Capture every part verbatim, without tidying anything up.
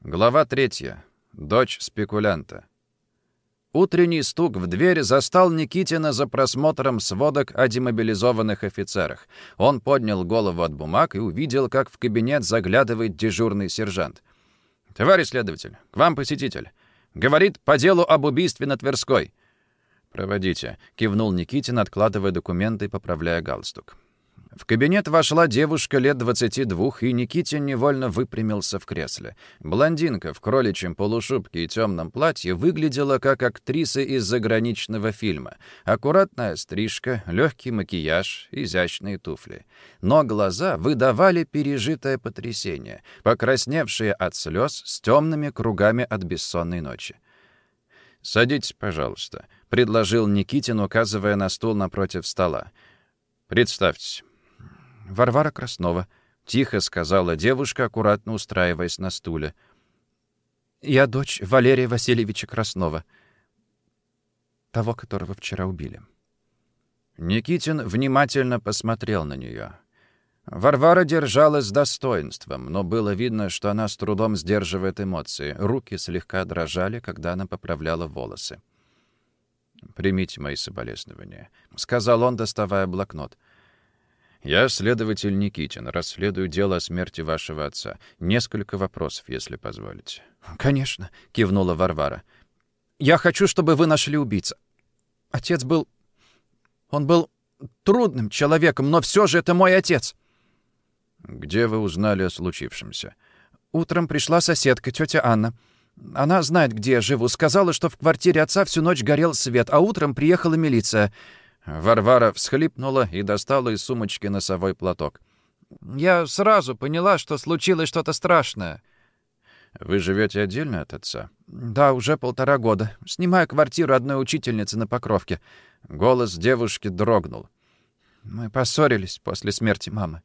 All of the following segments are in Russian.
Глава третья. Дочь спекулянта. Утренний стук в дверь застал Никитина за просмотром сводок о демобилизованных офицерах. Он поднял голову от бумаг и увидел, как в кабинет заглядывает дежурный сержант. «Товарищ следователь, к вам посетитель. Говорит по делу об убийстве на Тверской». «Проводите», — кивнул Никитин, откладывая документы и поправляя галстук. В кабинет вошла девушка лет двадцати двух, и Никитин невольно выпрямился в кресле. Блондинка в кроличьем полушубке и темном платье выглядела как актриса из заграничного фильма. Аккуратная стрижка, легкий макияж, изящные туфли. Но глаза выдавали пережитое потрясение, покрасневшие от слез с темными кругами от бессонной ночи. «Садитесь, пожалуйста», — предложил Никитин, указывая на стул напротив стола. «Представьтесь». «Варвара Краснова», — тихо сказала девушка, аккуратно устраиваясь на стуле. «Я дочь Валерия Васильевича Краснова, того, которого вчера убили». Никитин внимательно посмотрел на нее. Варвара держалась с достоинством, но было видно, что она с трудом сдерживает эмоции. Руки слегка дрожали, когда она поправляла волосы. «Примите мои соболезнования», — сказал он, доставая блокнот. «Я следователь Никитин, расследую дело о смерти вашего отца. Несколько вопросов, если позволите». «Конечно», — кивнула Варвара. «Я хочу, чтобы вы нашли убийцу. Отец был... Он был трудным человеком, но все же это мой отец». «Где вы узнали о случившемся?» «Утром пришла соседка, тетя Анна. Она знает, где я живу. Сказала, что в квартире отца всю ночь горел свет, а утром приехала милиция». Варвара всхлипнула и достала из сумочки носовой платок. «Я сразу поняла, что случилось что-то страшное». «Вы живете отдельно от отца?» «Да, уже полтора года. Снимаю квартиру одной учительницы на Покровке». Голос девушки дрогнул. «Мы поссорились после смерти мамы».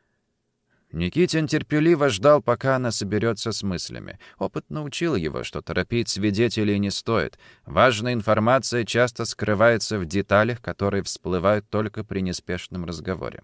Никитин терпеливо ждал, пока она соберется с мыслями. Опыт научил его, что торопить свидетелей не стоит. Важная информация часто скрывается в деталях, которые всплывают только при неспешном разговоре.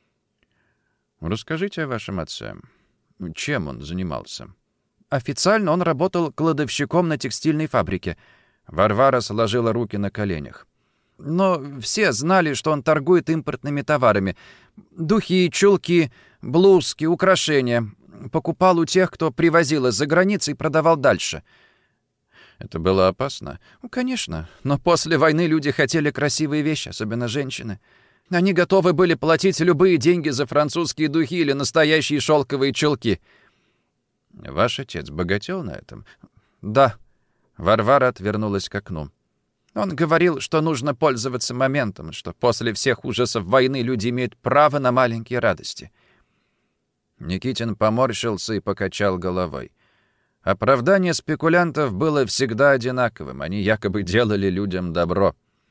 «Расскажите о вашем отце. Чем он занимался?» «Официально он работал кладовщиком на текстильной фабрике». Варвара сложила руки на коленях. «Но все знали, что он торгует импортными товарами. Духи, чулки, блузки, украшения. Покупал у тех, кто привозил из-за границы, и продавал дальше». «Это было опасно?» «Конечно. Но после войны люди хотели красивые вещи, особенно женщины. Они готовы были платить любые деньги за французские духи или настоящие шелковые чулки». «Ваш отец богател на этом?» «Да». Варвара отвернулась к окну. Он говорил, что нужно пользоваться моментом, что после всех ужасов войны люди имеют право на маленькие радости». Никитин поморщился и покачал головой. Оправдание спекулянтов было всегда одинаковым. Они якобы делали людям добро.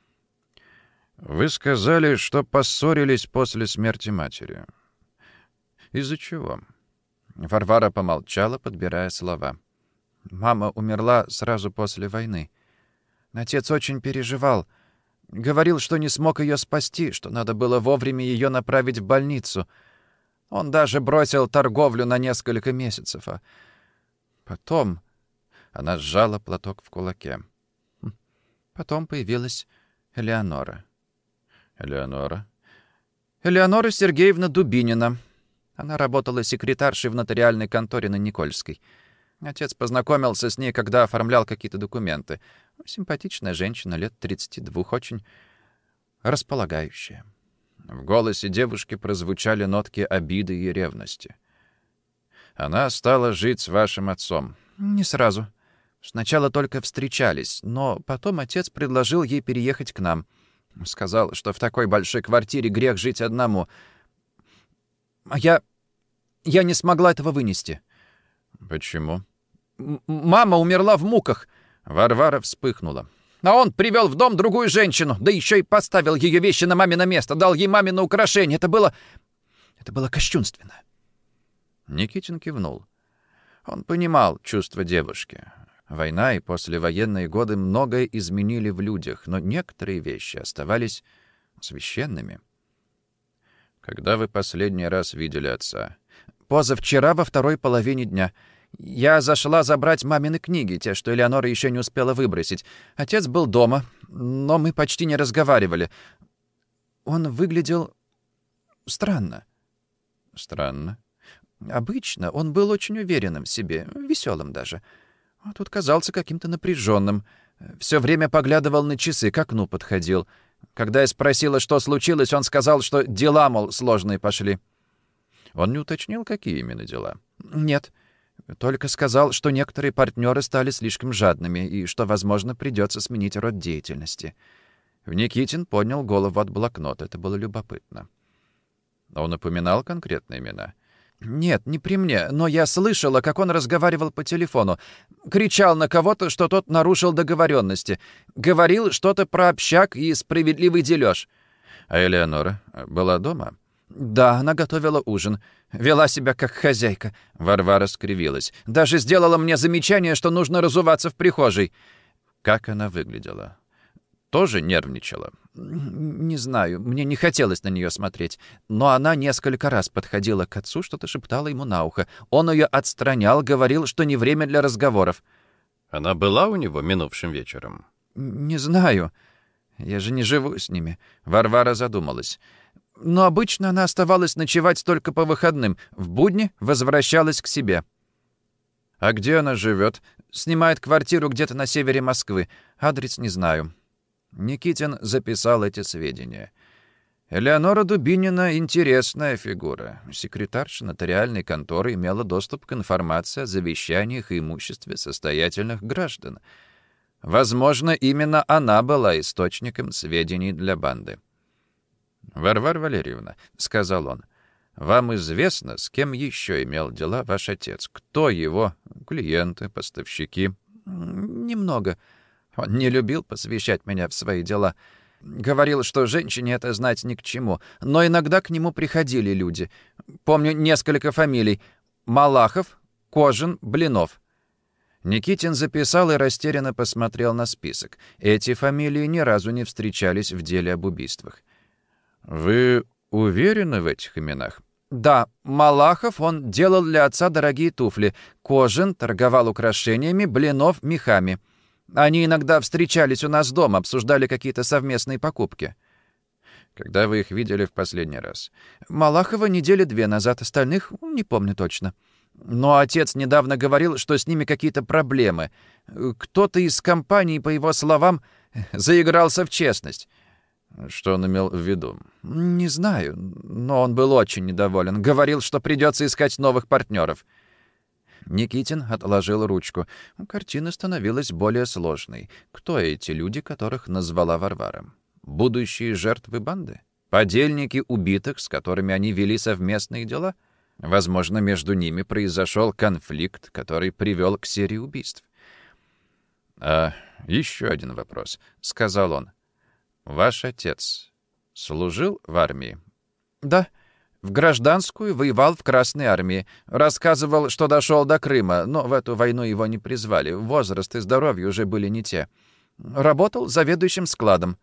«Вы сказали, что поссорились после смерти матери. Из-за чего?» Варвара помолчала, подбирая слова. «Мама умерла сразу после войны. Отец очень переживал. Говорил, что не смог ее спасти, что надо было вовремя ее направить в больницу. Он даже бросил торговлю на несколько месяцев. А потом...» Она сжала платок в кулаке. «Потом появилась Элеонора». «Элеонора?» «Элеонора Сергеевна Дубинина. Она работала секретаршей в нотариальной конторе на Никольской. Отец познакомился с ней, когда оформлял какие-то документы. Симпатичная женщина, лет тридцати двух, очень располагающая». В голосе девушки прозвучали нотки обиды и ревности. «Она стала жить с вашим отцом?» «Не сразу. Сначала только встречались, но потом отец предложил ей переехать к нам. Сказал, что в такой большой квартире грех жить одному. А я... я не смогла этого вынести». «Почему?» М- «Мама умерла в муках». Варвара вспыхнула. «А он привел в дом другую женщину, да еще и поставил ее вещи на мамино место, дал ей мамино украшение. Это было... это было кощунственно». Никитин кивнул. Он понимал чувства девушки. Война и послевоенные годы многое изменили в людях, но некоторые вещи оставались священными. «Когда вы последний раз видели отца?» «Позавчера во второй половине дня. Я зашла забрать мамины книги, те, что Элеонора еще не успела выбросить. Отец был дома, но мы почти не разговаривали. Он выглядел странно». «Странно». «Обычно он был очень уверенным в себе, веселым даже. А тут казался каким-то напряженным. Все время поглядывал на часы, к окну подходил. Когда я спросила, что случилось, он сказал, что дела, мол, сложные пошли». «Он не уточнил, какие именно дела?» «Нет. Только сказал, что некоторые партнеры стали слишком жадными и что, возможно, придется сменить род деятельности». Никитин поднял голову от блокнота. Это было любопытно. Он упоминал конкретные имена? «Нет, не при мне, но я слышала, как он разговаривал по телефону. Кричал на кого-то, что тот нарушил договоренности. Говорил что-то про общак и справедливый дележ». «А Элеонора была дома?» «Да, она готовила ужин. Вела себя как хозяйка». Варвара скривилась. «Даже сделала мне замечание, что нужно разуваться в прихожей». «Как она выглядела? Тоже нервничала?» «Не знаю, мне не хотелось на нее смотреть. Но она несколько раз подходила к отцу, что-то шептала ему на ухо. Он ее отстранял, говорил, что не время для разговоров». «Она была у него минувшим вечером?» «Не знаю. Я же не живу с ними». Варвара задумалась. «Но обычно она оставалась ночевать только по выходным. В будни возвращалась к себе». «А где она живет?» «Снимает квартиру где-то на севере Москвы. Адрес не знаю». Никитин записал эти сведения. Элеонора Дубинина — интересная фигура. Секретарша нотариальной конторы имела доступ к информации о завещаниях и имуществе состоятельных граждан. Возможно, именно она была источником сведений для банды. «Варвара Валерьевна», — сказал он, — «вам известно, с кем еще имел дела ваш отец? Кто его клиенты, поставщики?» «Немного. Он не любил посвящать меня в свои дела. Говорил, что женщине это знать ни к чему. Но иногда к нему приходили люди. Помню несколько фамилий. Малахов, Кожин, Блинов». Никитин записал и растерянно посмотрел на список. Эти фамилии ни разу не встречались в деле об убийствах. «Вы уверены в этих именах?» «Да, Малахов, он делал для отца дорогие туфли. Кожин торговал украшениями, Блинов — мехами. Они иногда встречались у нас дома, обсуждали какие-то совместные покупки». «Когда вы их видели в последний раз?» «Малахова недели две назад, остальных не помню точно. Но отец недавно говорил, что с ними какие-то проблемы. Кто-то из компании, по его словам, заигрался в честность». «Что он имел в виду?» «Не знаю, но он был очень недоволен. Говорил, что придется искать новых партнеров». Никитин отложил ручку. Картина становилась более сложной. Кто эти люди, которых назвала Варвара? Будущие жертвы банды? Подельники убитых, с которыми они вели совместные дела? Возможно, между ними произошел конфликт, который привел к серии убийств. «А еще один вопрос», — сказал он. «Ваш отец служил в армии?» «Да. В гражданскую, воевал в Красной армии. Рассказывал, что дошел до Крыма, но в эту войну его не призвали. Возраст и здоровье уже были не те. Работал заведующим складом».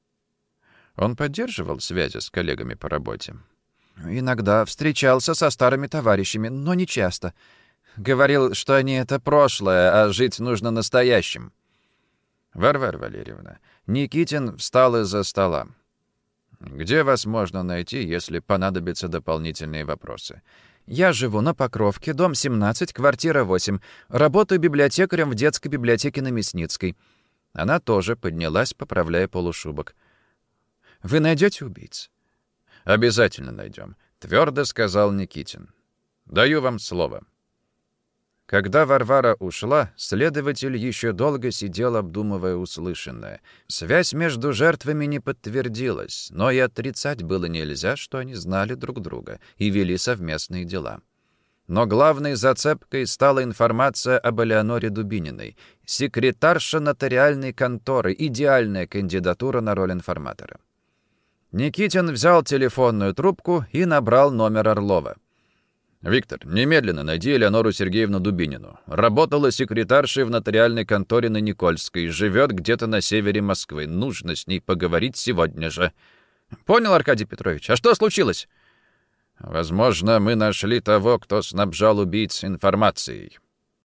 «Он поддерживал связи с коллегами по работе?» «Иногда встречался со старыми товарищами, но не часто. Говорил, что они — это прошлое, а жить нужно настоящим». «Варвара Валерьевна», Никитин встал из-за стола. «Где вас можно найти, если понадобятся дополнительные вопросы?» «Я живу на Покровке, дом семнадцать, квартира восемь. Работаю библиотекарем в детской библиотеке на Мясницкой». Она тоже поднялась, поправляя полушубок. «Вы найдете убийц?» «Обязательно найдем», — твердо сказал Никитин. «Даю вам слово». Когда Варвара ушла, следователь еще долго сидел, обдумывая услышанное. Связь между жертвами не подтвердилась, но и отрицать было нельзя, что они знали друг друга и вели совместные дела. Но главной зацепкой стала информация об Элеоноре Дубининой, секретарша нотариальной конторы, идеальная кандидатура на роль информатора. Никитин взял телефонную трубку и набрал номер Орлова. «Виктор, немедленно найди Элеонору Сергеевну Дубинину. Работала секретаршей в нотариальной конторе на Никольской, живет где-то на севере Москвы. Нужно с ней поговорить сегодня же». «Понял, Аркадий Петрович. А что случилось?» «Возможно, мы нашли того, кто снабжал убийц информацией».